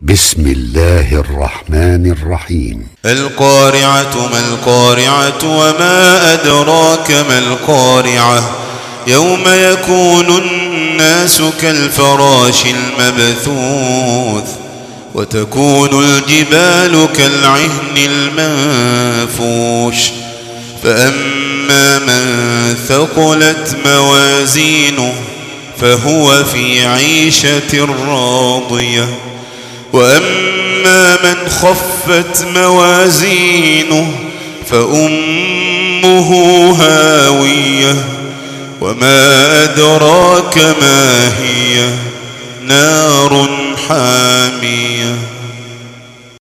بسم الله الرحمن الرحيم. القارعة ما القارعة وما أدراك ما القارعة يوم يكون الناس كالفراش المبثوث وتكون الجبال كالعهن المنفوش فأما من ثقلت موازينه فهو في عيشة راضية وأما من خفت موازينه فأمه هاوية وما أدراك ما هي نار حامية.